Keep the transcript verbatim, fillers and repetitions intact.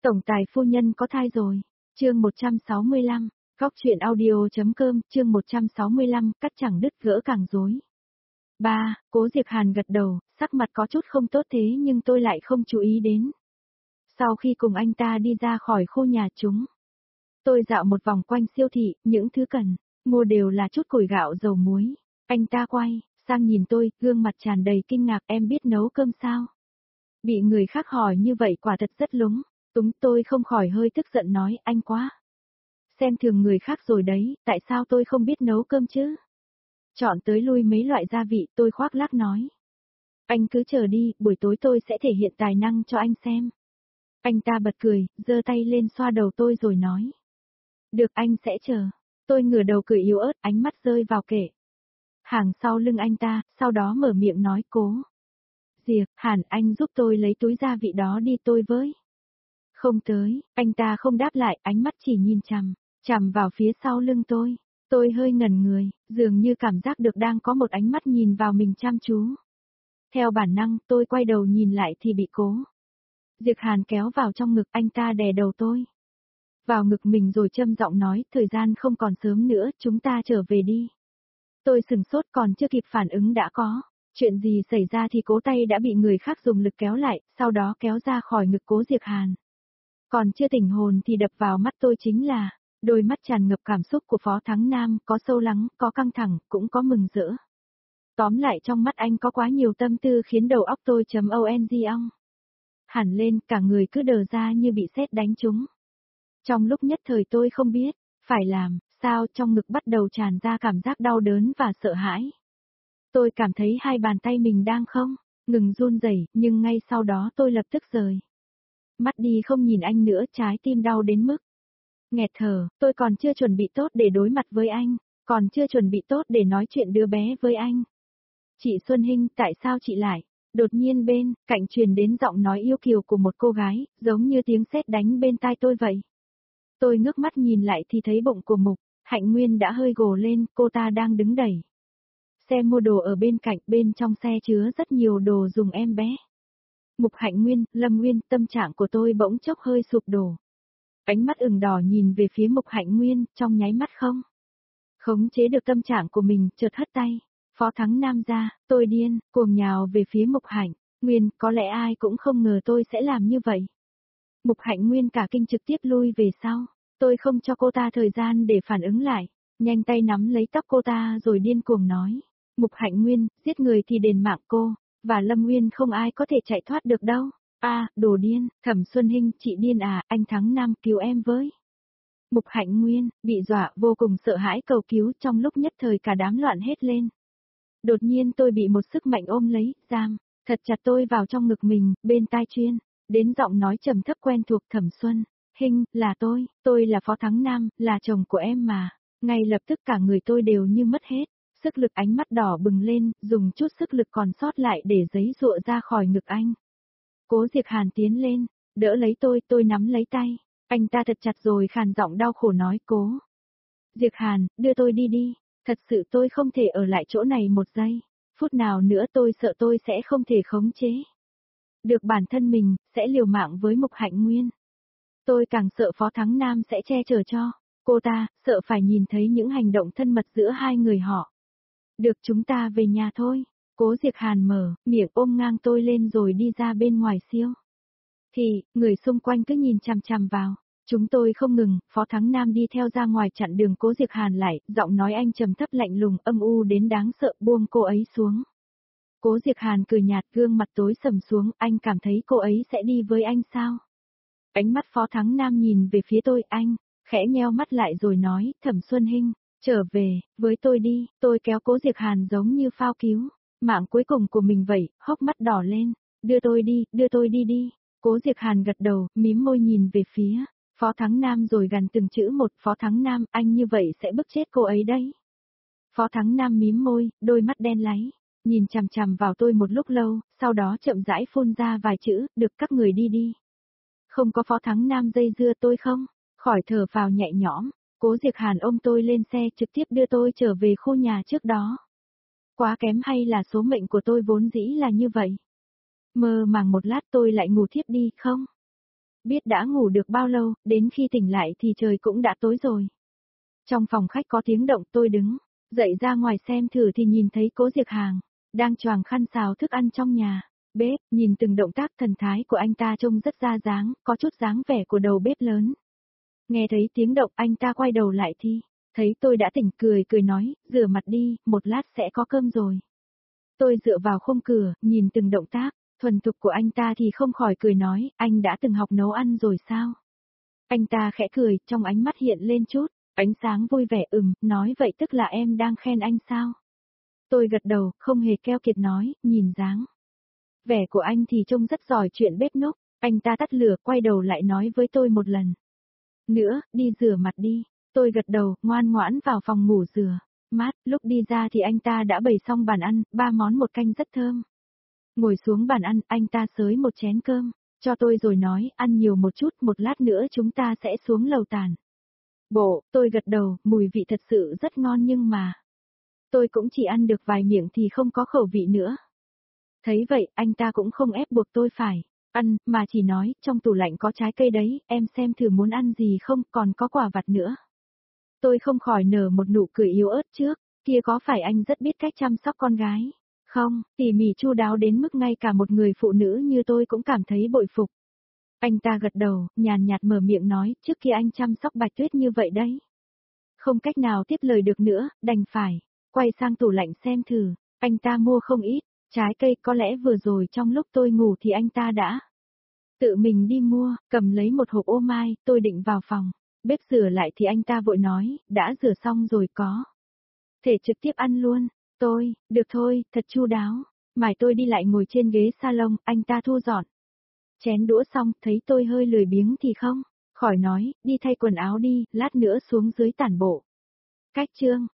Tổng tài phu nhân có thai rồi. Chương một trăm sáu mươi lăm, Góc truyện audio.com, chương một trăm sáu mươi lăm, cắt chẳng đứt gỡ càng rối. Ba, Cố Diệp Hàn gật đầu, sắc mặt có chút không tốt thế nhưng tôi lại không chú ý đến. Sau khi cùng anh ta đi ra khỏi khu nhà chúng, tôi dạo một vòng quanh siêu thị, những thứ cần mua đều là chút củi gạo dầu muối. Anh ta quay sang nhìn tôi, gương mặt tràn đầy kinh ngạc, em biết nấu cơm sao? Bị người khác hỏi như vậy quả thật rất lúng túng, tôi không khỏi hơi tức giận nói, anh quá xem thường người khác rồi đấy, tại sao tôi không biết nấu cơm chứ? Chọn tới lui mấy loại gia vị, tôi khoác lác nói. Anh cứ chờ đi, buổi tối tôi sẽ thể hiện tài năng cho anh xem. Anh ta bật cười, giơ tay lên xoa đầu tôi rồi nói. Được, anh sẽ chờ. Tôi ngửa đầu cười yếu ớt, ánh mắt rơi vào kệ hàng sau lưng anh ta, sau đó mở miệng nói, Cố Diệp Hàn, anh giúp tôi lấy túi gia vị đó đi tôi với. Không tới, anh ta không đáp lại, ánh mắt chỉ nhìn chằm, chằm vào phía sau lưng tôi. Tôi hơi ngẩn người, dường như cảm giác được đang có một ánh mắt nhìn vào mình chăm chú. Theo bản năng, tôi quay đầu nhìn lại thì bị Cố Diệp Hàn kéo vào trong ngực, anh ta đè đầu tôi vào ngực mình rồi châm giọng nói, thời gian không còn sớm nữa, chúng ta trở về đi. Tôi sừng sốt, còn chưa kịp phản ứng đã có chuyện gì xảy ra thì Cố tay đã bị người khác dùng lực kéo lại, sau đó kéo ra khỏi ngực Cố Diệp Hàn. Còn chưa tỉnh hồn thì đập vào mắt tôi chính là đôi mắt tràn ngập cảm xúc của Phó Thắng Nam, có sâu lắng, có căng thẳng, cũng có mừng rỡ. Tóm lại trong mắt anh có quá nhiều tâm tư khiến đầu óc tôi chấm ong ong hẳn lên, cả người cứ đờ ra như bị sét đánh trúng. Trong lúc nhất thời tôi không biết phải làm sao, trong ngực bắt đầu tràn ra cảm giác đau đớn và sợ hãi. Tôi cảm thấy hai bàn tay mình đang không ngừng run rẩy, nhưng ngay sau đó tôi lập tức rời mắt đi không nhìn anh nữa, trái tim đau đến mức nghẹt thở. Tôi còn chưa chuẩn bị tốt để đối mặt với anh, còn chưa chuẩn bị tốt để nói chuyện đứa bé với anh. Chị Xuân Hinh, tại sao chị lại? Đột nhiên bên cạnh truyền đến giọng nói yêu kiều của một cô gái, giống như tiếng sét đánh bên tai tôi vậy. Tôi ngước mắt nhìn lại thì thấy bụng của Mục Hạnh Nguyên đã hơi gồ lên, cô ta đang đứng đẩy xe mua đồ ở bên cạnh, bên trong xe chứa rất nhiều đồ dùng em bé. Mục Hạnh Nguyên, Lâm Nguyên, tâm trạng của tôi bỗng chốc hơi sụp đổ. Ánh mắt ửng đỏ nhìn về phía Mục Hạnh Nguyên, trong nháy mắt không khống chế được tâm trạng của mình, chợt hất tay Phó Thắng Nam ra, tôi điên cuồng nhào về phía Mục Hạnh Nguyên, có lẽ ai cũng không ngờ tôi sẽ làm như vậy. Mục Hạnh Nguyên cả kinh trực tiếp lui về sau, tôi không cho cô ta thời gian để phản ứng lại, nhanh tay nắm lấy tóc cô ta rồi điên cuồng nói. Mục Hạnh Nguyên, giết người thì đền mạng cô và Lâm Nguyên, không ai có thể chạy thoát được đâu. A, à, đồ điên, Thẩm Xuân Hinh, chị điên à, anh Thắng Nam cứu em với. Mục Hạnh Nguyên, bị dọa, vô cùng sợ hãi cầu cứu, trong lúc nhất thời cả đám loạn hết lên. Đột nhiên tôi bị một sức mạnh ôm lấy, giam thật chặt tôi vào trong ngực mình, bên tai chuyên đến giọng nói trầm thấp quen thuộc, Thẩm Xuân Hinh, là tôi, tôi là Phó Thắng Nam, là chồng của em mà. Ngay lập tức cả người tôi đều như mất hết sức lực, ánh mắt đỏ bừng lên, dùng chút sức lực còn sót lại để giãy giụa ra khỏi ngực anh. Cố Diệp Hàn tiến lên, đỡ lấy tôi, tôi nắm lấy tay anh ta thật chặt rồi khàn giọng đau khổ nói, Cố Diệp Hàn, đưa tôi đi đi, thật sự tôi không thể ở lại chỗ này một giây phút nào nữa, tôi sợ tôi sẽ không thể khống chế được bản thân mình, sẽ liều mạng với Mục Hạnh Nguyên. Tôi càng sợ Phó Thắng Nam sẽ che chở cho cô ta, sợ phải nhìn thấy những hành động thân mật giữa hai người họ. Được, chúng ta về nhà thôi. Cố Diệp Hàn mở miệng ôm ngang tôi lên rồi đi ra bên ngoài siêu thì, người xung quanh cứ nhìn chằm chằm vào chúng tôi không ngừng. Phó Thắng Nam đi theo ra ngoài chặn đường Cố Diệp Hàn lại, giọng nói anh trầm thấp lạnh lùng, âm u đến đáng sợ, buông cô ấy xuống. Cố Diệp Hàn cười nhạt, gương mặt tối sầm xuống, anh cảm thấy cô ấy sẽ đi với anh sao? Ánh mắt Phó Thắng Nam nhìn về phía tôi, anh khẽ nheo mắt lại rồi nói, Thẩm Xuân Hinh, trở về với tôi đi. Tôi kéo Cố Diệp Hàn giống như phao cứu mạng cuối cùng của mình vậy, hốc mắt đỏ lên, đưa tôi đi, đưa tôi đi đi. Cố Diệp Hàn gật đầu, mím môi nhìn về phía Phó Thắng Nam rồi gằn từng chữ một, Phó Thắng Nam, anh như vậy sẽ bức chết cô ấy đấy. Phó Thắng Nam mím môi, đôi mắt đen láy nhìn chằm chằm vào tôi một lúc lâu, sau đó chậm rãi phun ra vài chữ, được, các người đi đi. Không có Phó Thắng Nam dây dưa tôi không khỏi thở phào nhẹ nhõm. Cố Diệp Hàn ôm tôi lên xe trực tiếp đưa tôi trở về khu nhà trước đó. Quá kém, hay là số mệnh của tôi vốn dĩ là như vậy? Mơ màng một lát tôi lại ngủ thiếp đi, không Biết đã ngủ được bao lâu, đến khi tỉnh lại thì trời cũng đã tối rồi. Trong phòng khách có tiếng động, tôi đứng dậy ra ngoài xem thử thì nhìn thấy Cố Diệc Hàng đang choàng khăn xào thức ăn trong nhà bếp, nhìn từng động tác thần thái của anh ta trông rất ra dáng, có chút dáng vẻ của đầu bếp lớn. Nghe thấy tiếng động, anh ta quay đầu lại thì thấy tôi đã tỉnh, cười cười nói, rửa mặt đi, một lát sẽ có cơm rồi. Tôi dựa vào khung cửa, nhìn từng động tác thuần thục của anh ta thì không khỏi cười nói, anh đã từng học nấu ăn rồi sao? Anh ta khẽ cười, trong ánh mắt hiện lên chút ánh sáng vui vẻ. Ừm, nói vậy tức là em đang khen anh sao? Tôi gật đầu, không hề keo kiệt nói, nhìn dáng vẻ của anh thì trông rất giỏi chuyện bếp núc. Anh ta tắt lửa, quay đầu lại nói với tôi một lần nữa, đi rửa mặt đi. Tôi gật đầu, ngoan ngoãn vào phòng ngủ rửa mát. Lúc đi ra thì anh ta đã bày xong bàn ăn, ba món một canh rất thơm. Ngồi xuống bàn ăn, anh ta xới một chén cơm cho tôi rồi nói, ăn nhiều một chút, một lát nữa chúng ta sẽ xuống lầu tản bộ. Tôi gật đầu, mùi vị thật sự rất ngon nhưng mà tôi cũng chỉ ăn được vài miệng thì không có khẩu vị nữa. Thấy vậy, anh ta cũng không ép buộc tôi phải ăn, mà chỉ nói, trong tủ lạnh có trái cây đấy, em xem thử muốn ăn gì không, còn có quả vặt nữa. Tôi không khỏi nở một nụ cười yếu ớt trước, kia có phải anh rất biết cách chăm sóc con gái? Không, tỉ mỉ chu đáo đến mức ngay cả một người phụ nữ như tôi cũng cảm thấy bội phục. Anh ta gật đầu, nhàn nhạt mở miệng nói, trước kia anh chăm sóc Bạch Tuyết như vậy đấy. Không cách nào tiếp lời được nữa, đành phải quay sang tủ lạnh xem thử. Anh ta mua không ít trái cây, có lẽ vừa rồi trong lúc tôi ngủ thì anh ta đã tự mình đi mua, cầm lấy một hộp ô mai. Tôi định vào phòng bếp rửa lại thì anh ta vội nói, đã rửa xong rồi, có thể trực tiếp ăn luôn. Tôi, được thôi, thật chu đáo. Mải tôi đi lại ngồi trên ghế salon, anh ta thu dọn chén đũa xong, thấy tôi hơi lười biếng thì không khỏi nói, đi thay quần áo đi, lát nữa xuống dưới tản bộ. Cách chương